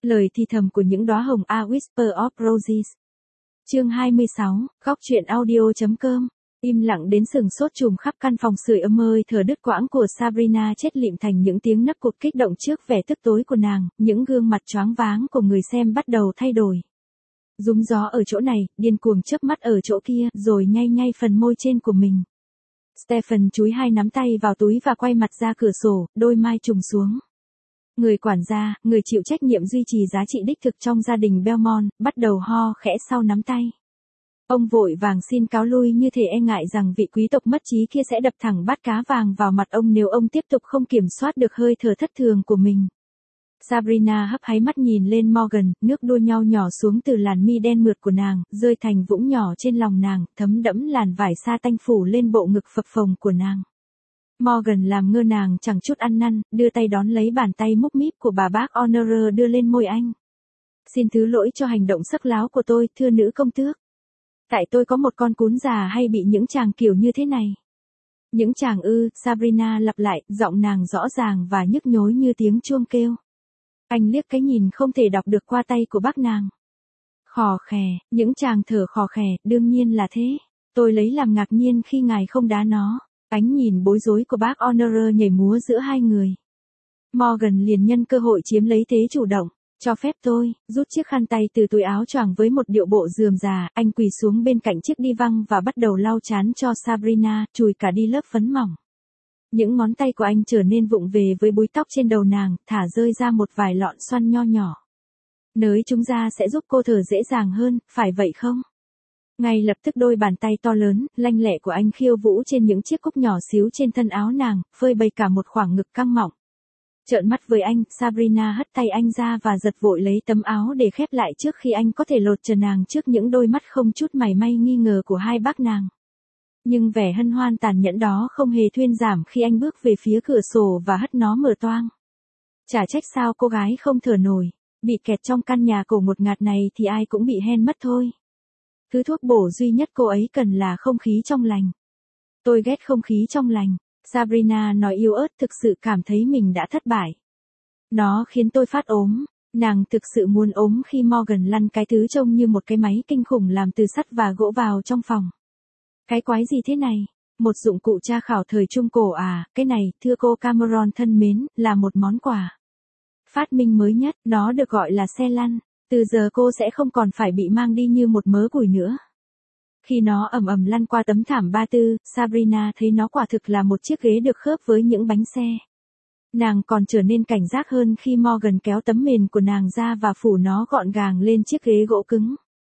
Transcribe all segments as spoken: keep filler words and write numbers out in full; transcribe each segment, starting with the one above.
Lời thì thầm của những đóa hồng A Whisper of Roses. Chương hai mươi sáu, góc truyện audio.com. Im lặng đến sừng sốt trùm khắp căn phòng sưởi ấm ơi thở đứt quãng của Sabrina chết lịm thành những tiếng nấc cụt kích động trước vẻ tức tối của nàng, những gương mặt choáng váng của người xem bắt đầu thay đổi. Rúm gió ở chỗ này, điên cuồng chớp mắt ở chỗ kia, rồi nhay nhay phần môi trên của mình. Stephen chúi hai nắm tay vào túi và quay mặt ra cửa sổ, đôi mai trùng xuống. Người quản gia, người chịu trách nhiệm duy trì giá trị đích thực trong gia đình Belmont, bắt đầu ho khẽ sau nắm tay. Ông vội vàng xin cáo lui như thể e ngại rằng vị quý tộc mất trí kia sẽ đập thẳng bát cá vàng vào mặt ông nếu ông tiếp tục không kiểm soát được hơi thở thất thường của mình. Sabrina hấp háy mắt nhìn lên Morgan, nước đua nhau nhỏ xuống từ làn mi đen mượt của nàng, rơi thành vũng nhỏ trên lòng nàng, thấm đẫm làn vải sa tanh phủ lên bộ ngực phập phồng của nàng. Morgan làm ngơ nàng chẳng chút ăn năn, đưa tay đón lấy bàn tay múc míp của bà bác Honore đưa lên môi anh. Xin thứ lỗi cho hành động sắc láo của tôi, thưa nữ công tước. Tại tôi có một con cún già hay bị những chàng kiểu như thế này. Những chàng ư, Sabrina lặp lại, giọng nàng rõ ràng và nhức nhối như tiếng chuông kêu. Anh liếc cái nhìn không thể đọc được qua tay của bác nàng. Khò khè, những chàng thở khò khè, đương nhiên là thế. Tôi lấy làm ngạc nhiên khi ngài không đá nó. Ánh nhìn bối rối của bác Honore nhảy múa giữa hai người. Morgan liền nhân cơ hội chiếm lấy thế chủ động. Cho phép tôi, rút chiếc khăn tay từ túi áo choàng với một điệu bộ rườm rà, anh quỳ xuống bên cạnh chiếc đi văng và bắt đầu lau chán cho Sabrina, chùi cả đi lớp phấn mỏng. Những ngón tay của anh trở nên vụng về với búi tóc trên đầu nàng, thả rơi ra một vài lọn xoăn nho nhỏ. Nới chúng ra sẽ giúp cô thở dễ dàng hơn, phải vậy không? Ngay lập tức đôi bàn tay to lớn, lanh lẹ của anh khiêu vũ trên những chiếc cúc nhỏ xíu trên thân áo nàng, phơi bày cả một khoảng ngực căng mọng. Trợn mắt với anh, Sabrina hất tay anh ra và giật vội lấy tấm áo để khép lại trước khi anh có thể lột trần nàng trước những đôi mắt không chút mảy may nghi ngờ của hai bác nàng. Nhưng vẻ hân hoan tàn nhẫn đó không hề thuyên giảm khi anh bước về phía cửa sổ và hất nó mở toang. Chả trách sao cô gái không thở nổi, bị kẹt trong căn nhà cổ ngột ngạt này thì ai cũng bị hen mất thôi. Thứ thuốc bổ duy nhất cô ấy cần là không khí trong lành. Tôi ghét không khí trong lành. Sabrina nói yếu ớt, thực sự cảm thấy mình đã thất bại. Nó khiến tôi phát ốm. Nàng thực sự muốn ốm khi Morgan lăn cái thứ trông như một cái máy kinh khủng làm từ sắt và gỗ vào trong phòng. Cái quái gì thế này? Một dụng cụ tra khảo thời Trung Cổ à? Cái này, thưa cô Cameron thân mến, là một món quà. Phát minh mới nhất, nó được gọi là xe lăn. Từ giờ cô sẽ không còn phải bị mang đi như một mớ củi nữa. Khi nó ầm ầm lăn qua tấm thảm ba tư, Sabrina thấy nó quả thực là một chiếc ghế được khớp với những bánh xe. Nàng còn trở nên cảnh giác hơn khi Morgan kéo tấm mền của nàng ra và phủ nó gọn gàng lên chiếc ghế gỗ cứng.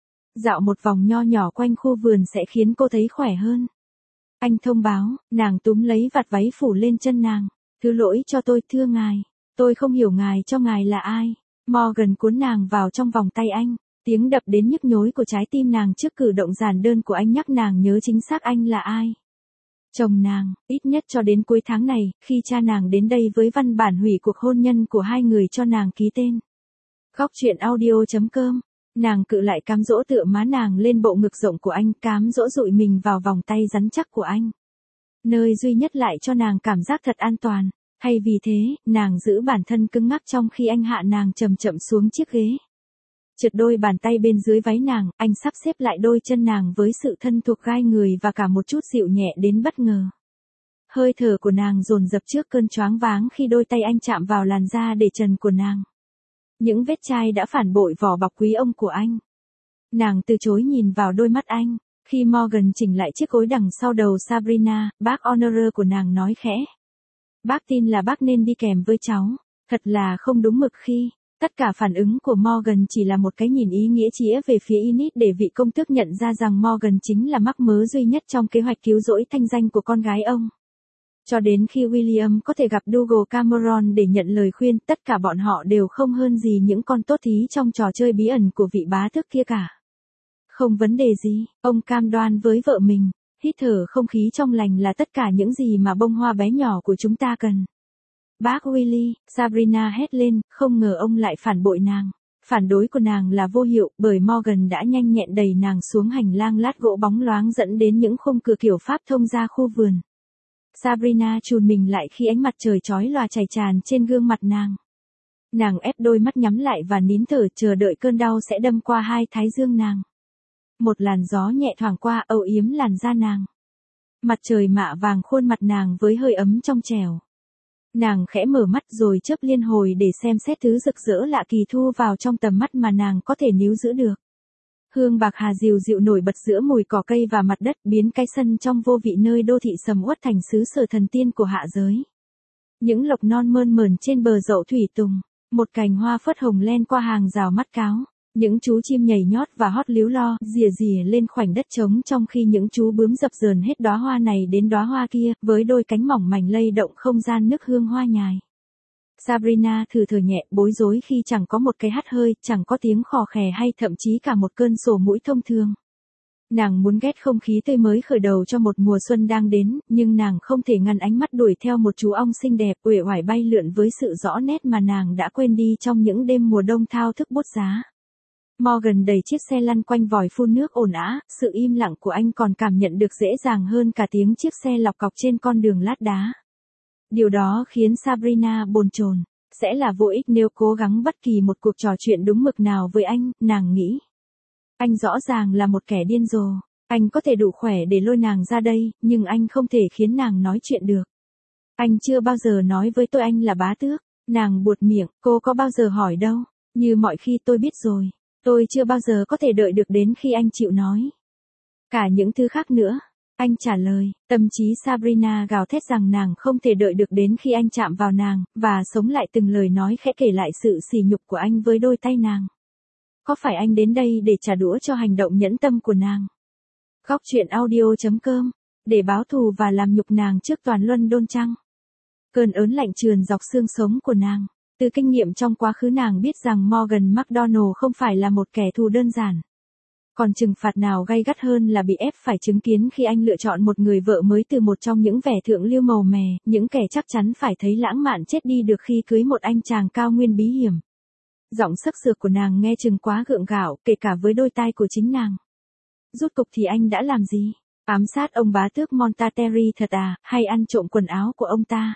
Dạo một vòng nho nhỏ quanh khu vườn sẽ khiến cô thấy khỏe hơn. Anh thông báo, nàng túm lấy vạt váy phủ lên chân nàng. Thứ lỗi cho tôi, thưa ngài. Tôi không hiểu ngài cho ngài là ai. Morgan cuốn nàng vào trong vòng tay anh. Tiếng đập đến nhức nhối của trái tim nàng trước cử động giản đơn của anh nhắc nàng nhớ chính xác anh là ai. Chồng nàng, ít nhất cho đến cuối tháng này, khi cha nàng đến đây với văn bản hủy cuộc hôn nhân của hai người cho nàng ký tên. Góc truyện audio.com. Nàng cự lại cám dỗ tựa má nàng lên bộ ngực rộng của anh, cám dỗ dụi mình vào vòng tay rắn chắc của anh. Nơi duy nhất lại cho nàng cảm giác thật an toàn. Hay vì thế, nàng giữ bản thân cứng ngắc trong khi anh hạ nàng chậm chậm xuống chiếc ghế. Trượt đôi bàn tay bên dưới váy nàng, anh sắp xếp lại đôi chân nàng với sự thân thuộc gai người và cả một chút dịu nhẹ đến bất ngờ. Hơi thở của nàng dồn dập trước cơn choáng váng khi đôi tay anh chạm vào làn da để trần của nàng. Những vết chai đã phản bội vỏ bọc quý ông của anh. Nàng từ chối nhìn vào đôi mắt anh. Khi Morgan chỉnh lại chiếc gối đằng sau đầu Sabrina, bác Honore của nàng nói khẽ. Bác tin là bác nên đi kèm với cháu. Thật là không đúng mực khi... Tất cả phản ứng của Morgan chỉ là một cái nhìn ý nghĩa chĩa về phía Enid để vị công tước nhận ra rằng Morgan chính là mắc mớ duy nhất trong kế hoạch cứu rỗi thanh danh của con gái ông. Cho đến khi William có thể gặp Dougal Cameron để nhận lời khuyên, tất cả bọn họ đều không hơn gì những con tốt thí trong trò chơi bí ẩn của vị bá tước kia cả. Không vấn đề gì, ông cam đoan với vợ mình, hít thở không khí trong lành là tất cả những gì mà bông hoa bé nhỏ của chúng ta cần. Bác Willy, Sabrina hét lên, không ngờ ông lại phản bội nàng. Phản đối của nàng là vô hiệu, bởi Morgan đã nhanh nhẹn đẩy nàng xuống hành lang lát gỗ bóng loáng dẫn đến những khung cửa kiểu Pháp thông ra khu vườn. Sabrina chùn mình lại khi ánh mặt trời chói lòa chảy tràn trên gương mặt nàng. Nàng ép đôi mắt nhắm lại và nín thở chờ đợi cơn đau sẽ đâm qua hai thái dương nàng. Một làn gió nhẹ thoảng qua âu yếm làn da nàng. Mặt trời mạ vàng khuôn mặt nàng với hơi ấm trong trẻo. Nàng khẽ mở mắt rồi chớp liên hồi để xem xét thứ rực rỡ lạ kỳ thu vào trong tầm mắt mà nàng có thể níu giữ được. Hương bạc hà dịu dịu nổi bật giữa mùi cỏ cây và mặt đất biến cái sân trong vô vị nơi đô thị sầm uất thành xứ sở thần tiên của hạ giới. Những lộc non mơn mởn trên bờ dậu thủy tùng, một cành hoa phớt hồng len qua hàng rào mắt cáo, những chú chim nhảy nhót và hót líu lo, rìa rìa lên khoảnh đất trống trong khi những chú bướm dập dờn hết đóa hoa này đến đóa hoa kia, với đôi cánh mỏng mảnh lay động không gian nức hương hoa nhài. Sabrina thử thở nhẹ, bối rối khi chẳng có một cái hắt hơi, chẳng có tiếng khò khè hay thậm chí cả một cơn sổ mũi thông thường. Nàng muốn ghét không khí tươi mới khởi đầu cho một mùa xuân đang đến, nhưng nàng không thể ngăn ánh mắt đuổi theo một chú ong xinh đẹp uể oải bay lượn với sự rõ nét mà nàng đã quên đi trong những đêm mùa đông thao thức bút giá. Morgan đẩy chiếc xe lăn quanh vòi phun nước ồn ào, sự im lặng của anh còn cảm nhận được dễ dàng hơn cả tiếng chiếc xe lọc cọc trên con đường lát đá. Điều đó khiến Sabrina bồn chồn. Sẽ là vô ích nếu cố gắng bất kỳ một cuộc trò chuyện đúng mực nào với anh, nàng nghĩ. Anh rõ ràng là một kẻ điên rồ. Anh có thể đủ khỏe để lôi nàng ra đây, nhưng anh không thể khiến nàng nói chuyện được. Anh chưa bao giờ nói với tôi anh là bá tước. Nàng buột miệng, cô có bao giờ hỏi đâu. Như mọi khi tôi biết rồi. Tôi chưa bao giờ có thể đợi được đến khi anh chịu nói. Cả những thứ khác nữa. Anh trả lời, tâm trí Sabrina gào thét rằng nàng không thể đợi được đến khi anh chạm vào nàng, và sống lại từng lời nói khẽ kể lại sự sỉ nhục của anh với đôi tay nàng. Có phải anh đến đây để trả đũa cho hành động nhẫn tâm của nàng? Góc truyện audio chấm com, để báo thù và làm nhục nàng trước toàn London chăng? Cơn ớn lạnh trườn dọc xương sống của nàng. Từ kinh nghiệm trong quá khứ nàng biết rằng Morgan McDonald không phải là một kẻ thù đơn giản. Còn trừng phạt nào gay gắt hơn là bị ép phải chứng kiến khi anh lựa chọn một người vợ mới từ một trong những vẻ thượng lưu màu mè, những kẻ chắc chắn phải thấy lãng mạn chết đi được khi cưới một anh chàng cao nguyên bí hiểm. Giọng sắc sược của nàng nghe chừng quá gượng gạo, kể cả với đôi tai của chính nàng. Rút cục thì anh đã làm gì? Ám sát ông bá tước Montaterry thật à, hay ăn trộm quần áo của ông ta?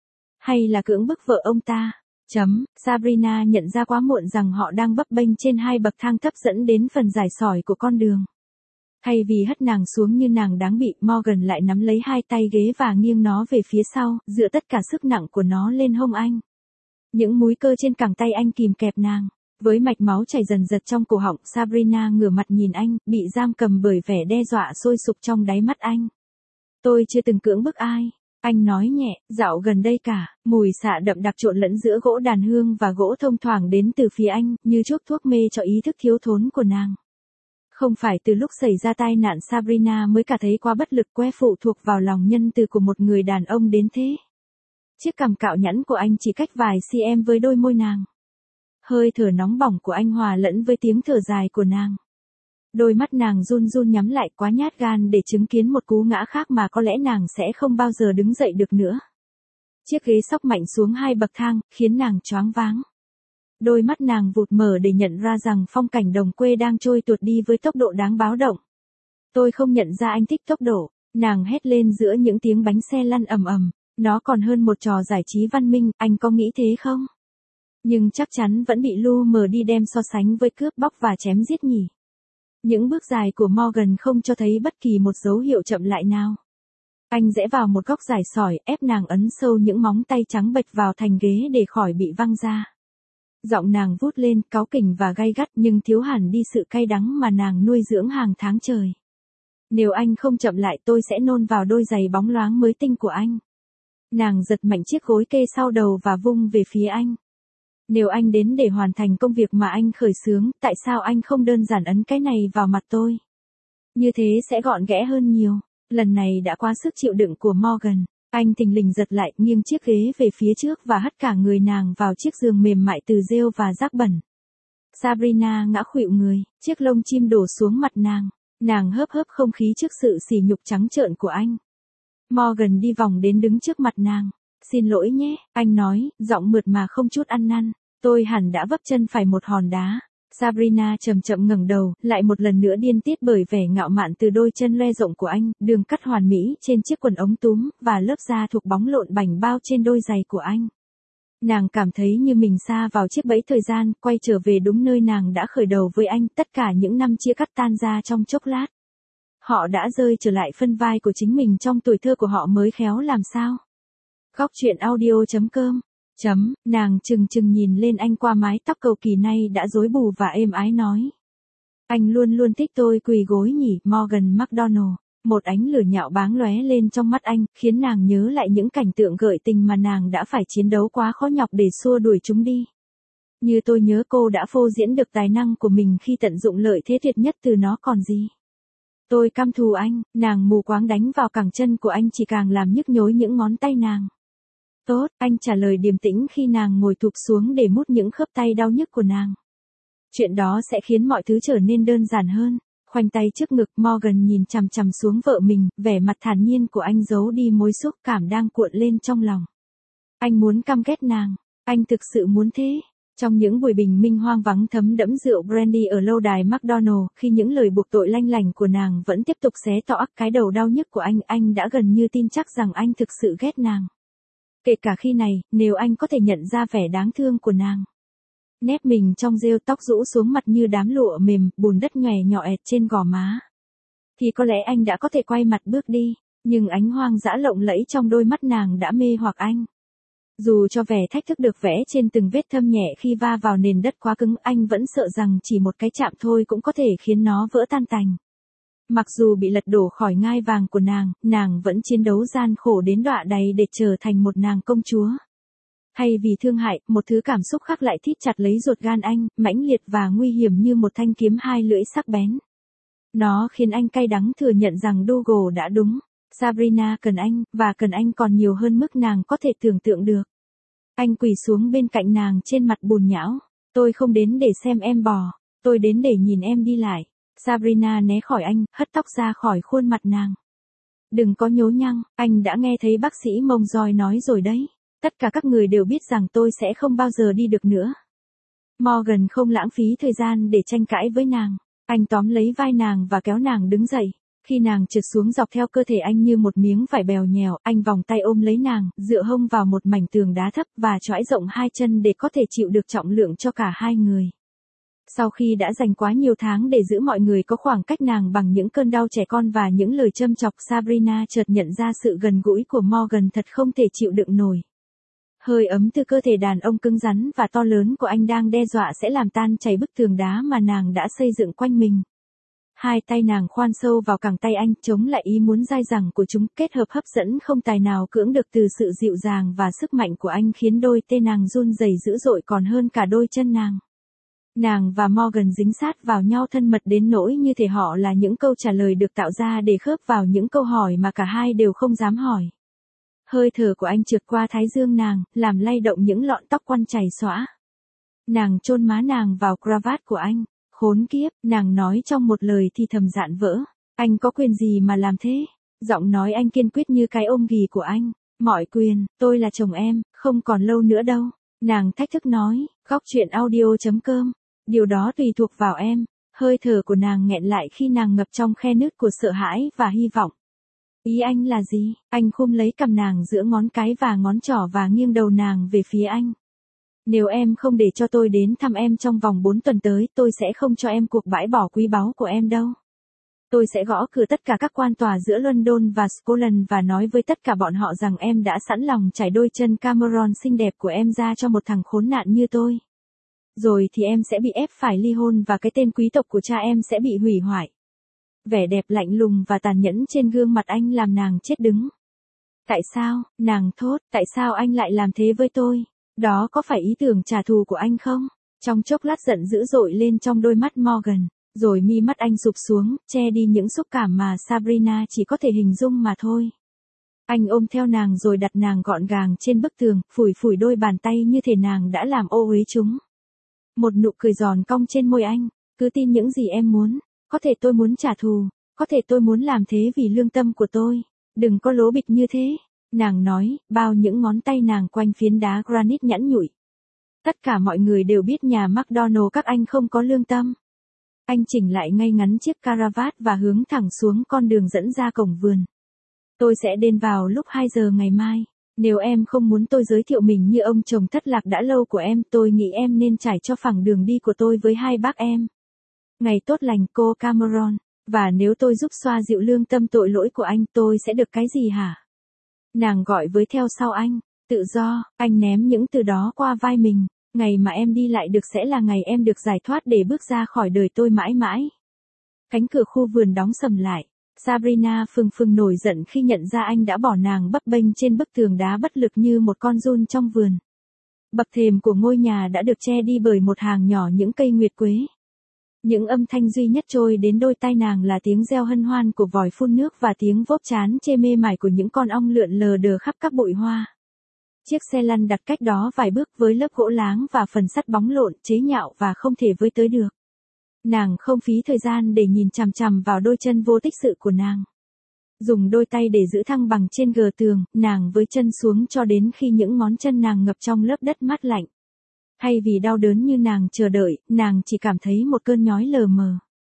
Hay là cưỡng bức vợ ông ta? Chấm, Sabrina nhận ra quá muộn rằng họ đang bấp bênh trên hai bậc thang thấp dẫn đến phần dài sỏi của con đường. Thay vì hất nàng xuống như nàng đáng bị, Morgan lại nắm lấy hai tay ghế và nghiêng nó về phía sau, dựa tất cả sức nặng của nó lên hông anh. Những múi cơ trên cẳng tay anh kìm kẹp nàng. Với mạch máu chảy dần dật trong cổ họng, Sabrina ngửa mặt nhìn anh, bị giam cầm bởi vẻ đe dọa sôi sục trong đáy mắt anh. Tôi chưa từng cưỡng bức ai. Anh nói nhẹ, dạo gần đây cả, mùi xạ đậm đặc trộn lẫn giữa gỗ đàn hương và gỗ thông thoảng đến từ phía anh, như chuốc thuốc mê cho ý thức thiếu thốn của nàng. Không phải từ lúc xảy ra tai nạn Sabrina mới cả thấy quá bất lực que phụ thuộc vào lòng nhân từ của một người đàn ông đến thế. Chiếc cằm cạo nhẵn của anh chỉ cách vài cm với đôi môi nàng. Hơi thở nóng bỏng của anh hòa lẫn với tiếng thở dài của nàng. Đôi mắt nàng run run nhắm lại, quá nhát gan để chứng kiến một cú ngã khác mà có lẽ nàng sẽ không bao giờ đứng dậy được nữa. Chiếc ghế xóc mạnh xuống hai bậc thang, khiến nàng choáng váng. Đôi mắt nàng vụt mở để nhận ra rằng phong cảnh đồng quê đang trôi tuột đi với tốc độ đáng báo động. Tôi không nhận ra anh thích tốc độ, nàng hét lên giữa những tiếng bánh xe lăn ầm ầm. Nó còn hơn một trò giải trí văn minh, anh có nghĩ thế không? Nhưng chắc chắn vẫn bị lu mờ đi đem so sánh với cướp bóc và chém giết nhỉ. Những bước dài của Morgan không cho thấy bất kỳ một dấu hiệu chậm lại nào. Anh rẽ vào một góc dài sỏi, ép nàng ấn sâu những móng tay trắng bệch vào thành ghế để khỏi bị văng ra. Giọng nàng vút lên, cáu kỉnh và gay gắt nhưng thiếu hẳn đi sự cay đắng mà nàng nuôi dưỡng hàng tháng trời. Nếu anh không chậm lại tôi sẽ nôn vào đôi giày bóng loáng mới tinh của anh. Nàng giật mạnh chiếc gối kê sau đầu và vung về phía anh. Nếu anh đến để hoàn thành công việc mà anh khởi xướng, tại sao anh không đơn giản ấn cái này vào mặt tôi? Như thế sẽ gọn ghẽ hơn nhiều. Lần này đã qua sức chịu đựng của Morgan. Anh thình lình giật lại, nghiêng chiếc ghế về phía trước và hất cả người nàng vào chiếc giường mềm mại từ rêu và rác bẩn. Sabrina ngã khuỵu người, chiếc lông chim đổ xuống mặt nàng. Nàng hớp hớp không khí trước sự sỉ nhục trắng trợn của anh. Morgan đi vòng đến đứng trước mặt nàng. Xin lỗi nhé, anh nói, giọng mượt mà không chút ăn năn. Tôi hẳn đã vấp chân phải một hòn đá. Sabrina chậm chậm ngẩng đầu, lại một lần nữa điên tiết bởi vẻ ngạo mạn từ đôi chân loe rộng của anh, đường cắt hoàn mỹ trên chiếc quần ống túm, và lớp da thuộc bóng lộn bảnh bao trên đôi giày của anh. Nàng cảm thấy như mình sa vào chiếc bẫy thời gian, quay trở về đúng nơi nàng đã khởi đầu với anh, tất cả những năm chia cắt tan ra trong chốc lát. Họ đã rơi trở lại phân vai của chính mình trong tuổi thơ của họ mới khéo làm sao. Góc chuyện audio chấm com Chấm, nàng chừng chừng nhìn lên anh qua mái tóc cầu kỳ nay đã rối bù và êm ái nói. Anh luôn luôn thích tôi quỳ gối nhỉ, Morgan McDonald. Một ánh lửa nhạo báng lóe lên trong mắt anh, khiến nàng nhớ lại những cảnh tượng gợi tình mà nàng đã phải chiến đấu quá khó nhọc để xua đuổi chúng đi. Như tôi nhớ cô đã phô diễn được tài năng của mình khi tận dụng lợi thế tuyệt nhất từ nó còn gì. Tôi căm thù anh, nàng mù quáng đánh vào cẳng chân của anh chỉ càng làm nhức nhối những ngón tay nàng. Tốt, anh trả lời điềm tĩnh khi nàng ngồi thụp xuống để mút những khớp tay đau nhức của nàng. Chuyện đó sẽ khiến mọi thứ trở nên đơn giản hơn. Khoanh tay trước ngực, Morgan nhìn chằm chằm xuống vợ mình, vẻ mặt thản nhiên của anh giấu đi mối xúc cảm đang cuộn lên trong lòng. Anh muốn căm ghét nàng, anh thực sự muốn thế. Trong những buổi bình minh hoang vắng thấm đẫm rượu brandy ở lâu đài McDonald, khi những lời buộc tội lanh lảnh của nàng vẫn tiếp tục xé toạc cái đầu đau nhức của anh, anh đã gần như tin chắc rằng anh thực sự ghét nàng. Kể cả khi này, nếu anh có thể nhận ra vẻ đáng thương của nàng. Nép mình trong rêu, tóc rũ xuống mặt như đám lụa mềm, bùn đất nhòe nhọẹt trên gò má. Thì có lẽ anh đã có thể quay mặt bước đi, nhưng ánh hoang dã lộng lẫy trong đôi mắt nàng đã mê hoặc anh. Dù cho vẻ thách thức được vẽ trên từng vết thâm nhẹ khi va vào nền đất quá cứng, anh vẫn sợ rằng chỉ một cái chạm thôi cũng có thể khiến nó vỡ tan tành. Mặc dù bị lật đổ khỏi ngai vàng của nàng, nàng vẫn chiến đấu gian khổ đến đọa đày để trở thành một nàng công chúa. Thay vì thương hại, một thứ cảm xúc khác lại thít chặt lấy ruột gan anh, mãnh liệt và nguy hiểm như một thanh kiếm hai lưỡi sắc bén. Nó khiến anh cay đắng thừa nhận rằng Dougal đã đúng. Sabrina cần anh, và cần anh còn nhiều hơn mức nàng có thể tưởng tượng được. Anh quỳ xuống bên cạnh nàng trên mặt bùn nhão. Tôi không đến để xem em bò, tôi đến để nhìn em đi lại. Sabrina né khỏi anh, hất tóc ra khỏi khuôn mặt nàng. Đừng có nhố nhăng, anh đã nghe thấy bác sĩ Mông Roi nói rồi đấy. Tất cả các người đều biết rằng tôi sẽ không bao giờ đi được nữa. Morgan không lãng phí thời gian để tranh cãi với nàng. Anh tóm lấy vai nàng và kéo nàng đứng dậy. Khi nàng trượt xuống dọc theo cơ thể anh như một miếng vải bèo nhèo, anh vòng tay ôm lấy nàng, dựa hông vào một mảnh tường đá thấp và choãi rộng hai chân để có thể chịu được trọng lượng cho cả hai người. Sau khi đã dành quá nhiều tháng để giữ mọi người có khoảng cách nàng bằng những cơn đau trẻ con và những lời châm chọc, Sabrina chợt nhận ra sự gần gũi của Morgan thật không thể chịu đựng nổi. Hơi ấm từ cơ thể đàn ông cứng rắn và to lớn của anh đang đe dọa sẽ làm tan chảy bức tường đá mà nàng đã xây dựng quanh mình. Hai tay nàng khoan sâu vào cẳng tay anh, chống lại ý muốn dai dẳng của chúng, kết hợp hấp dẫn không tài nào cưỡng được từ sự dịu dàng và sức mạnh của anh khiến đôi tên nàng run rẩy dữ dội còn hơn cả đôi chân nàng. Nàng và Morgan dính sát vào nhau thân mật đến nỗi như thể họ là những câu trả lời được tạo ra để khớp vào những câu hỏi mà cả hai đều không dám hỏi. Hơi thở của anh trượt qua thái dương nàng, làm lay động những lọn tóc quăn chảy xõa. Nàng chôn má nàng vào cravat của anh. Khốn kiếp, nàng nói trong một lời thì thầm dạn vỡ. Anh có quyền gì mà làm thế? Giọng nói anh kiên quyết như cái ôm ghì của anh. Mọi quyền, tôi là chồng em, không còn lâu nữa đâu. Nàng thách thức nói, góc chuyện audio chấm com. Điều đó tùy thuộc vào em. Hơi thở của nàng nghẹn lại khi nàng ngập trong khe nứt của sợ hãi và hy vọng. Ý anh là gì? Anh khum lấy cằm nàng giữa ngón cái và ngón trỏ và nghiêng đầu nàng về phía anh. Nếu em không để cho tôi đến thăm em trong vòng bốn tuần tới, tôi sẽ không cho em cuộc bãi bỏ quý báu của em đâu. Tôi sẽ gõ cửa tất cả các quan tòa giữa London và Scotland và nói với tất cả bọn họ rằng em đã sẵn lòng trải đôi chân Cameron xinh đẹp của em ra cho một thằng khốn nạn như tôi. Rồi thì em sẽ bị ép phải ly hôn và cái tên quý tộc của cha em sẽ bị hủy hoại. Vẻ đẹp lạnh lùng và tàn nhẫn trên gương mặt anh làm nàng chết đứng. Tại sao, nàng thốt, tại sao anh lại làm thế với tôi? Đó có phải ý tưởng trả thù của anh không? Trong chốc lát giận dữ dội lên trong đôi mắt Morgan, rồi mi mắt anh sụp xuống, che đi những xúc cảm mà Sabrina chỉ có thể hình dung mà thôi. Anh ôm theo nàng rồi đặt nàng gọn gàng trên bức tường, phủi phủi đôi bàn tay như thể nàng đã làm ô uế chúng. Một nụ cười giòn cong trên môi anh, cứ tin những gì em muốn, có thể tôi muốn trả thù, có thể tôi muốn làm thế vì lương tâm của tôi, đừng có lố bịch như thế. Nàng nói, bao những ngón tay nàng quanh phiến đá granite nhẵn nhụi. Tất cả mọi người đều biết nhà McDonald các anh không có lương tâm. Anh chỉnh lại ngay ngắn chiếc caravat và hướng thẳng xuống con đường dẫn ra cổng vườn. Tôi sẽ đến vào lúc hai giờ ngày mai. Nếu em không muốn tôi giới thiệu mình như ông chồng thất lạc đã lâu của em, tôi nghĩ em nên trải cho phẳng đường đi của tôi với hai bác em. Ngày tốt lành cô Cameron, và nếu tôi giúp xoa dịu lương tâm tội lỗi của anh, tôi sẽ được cái gì hả? Nàng gọi với theo sau anh, tự do, anh ném những từ đó qua vai mình, ngày mà em đi lại được sẽ là ngày em được giải thoát để bước ra khỏi đời tôi mãi mãi. Cánh cửa khu vườn đóng sầm lại. Sabrina phừng phừng nổi giận khi nhận ra anh đã bỏ nàng bấp bênh trên bức tường đá bất lực như một con giun trong vườn. Bậc thềm của ngôi nhà đã được che đi bởi một hàng nhỏ những cây nguyệt quế. Những âm thanh duy nhất trôi đến đôi tai nàng là tiếng reo hân hoan của vòi phun nước và tiếng vốp chán chê mê mải của những con ong lượn lờ đờ khắp các bụi hoa. Chiếc xe lăn đặt cách đó vài bước với lớp gỗ láng và phần sắt bóng lộn, chế nhạo và không thể với tới được. Nàng không phí thời gian để nhìn chằm chằm vào đôi chân vô tích sự của nàng. Dùng đôi tay để giữ thăng bằng trên gờ tường, nàng với chân xuống cho đến khi những ngón chân nàng ngập trong lớp đất mát lạnh. Hay vì đau đớn như nàng chờ đợi, nàng chỉ cảm thấy một cơn nhói lờ mờ.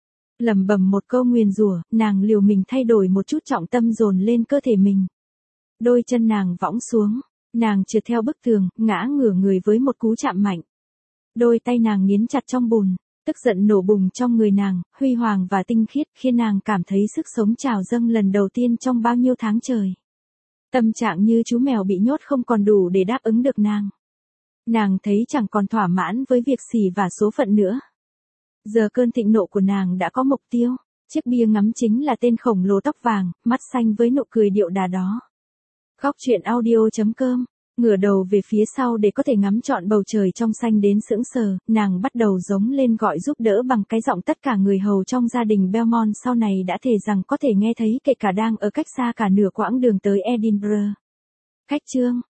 Lẩm bẩm một câu nguyền rủa, nàng liều mình thay đổi một chút trọng tâm dồn lên cơ thể mình. Đôi chân nàng võng xuống, nàng trượt theo bức tường, ngã ngửa người với một cú chạm mạnh. Đôi tay nàng nghiến chặt trong bùn. Tức giận nổ bùng trong người nàng, huy hoàng và tinh khiết, khiến nàng cảm thấy sức sống trào dâng lần đầu tiên trong bao nhiêu tháng trời. Tâm trạng như chú mèo bị nhốt không còn đủ để đáp ứng được nàng. Nàng thấy chẳng còn thỏa mãn với việc xỉ và số phận nữa. Giờ cơn thịnh nộ của nàng đã có mục tiêu. Chiếc bia ngắm chính là tên khổng lồ tóc vàng, mắt xanh với nụ cười điệu đà đó. Góc truyện audio chấm com. Ngửa đầu về phía sau để có thể ngắm trọn bầu trời trong xanh đến sững sờ, nàng bắt đầu giống lên gọi giúp đỡ bằng cái giọng tất cả người hầu trong gia đình Belmont sau này đã thề rằng có thể nghe thấy kể cả đang ở cách xa cả nửa quãng đường tới Edinburgh. Cách chương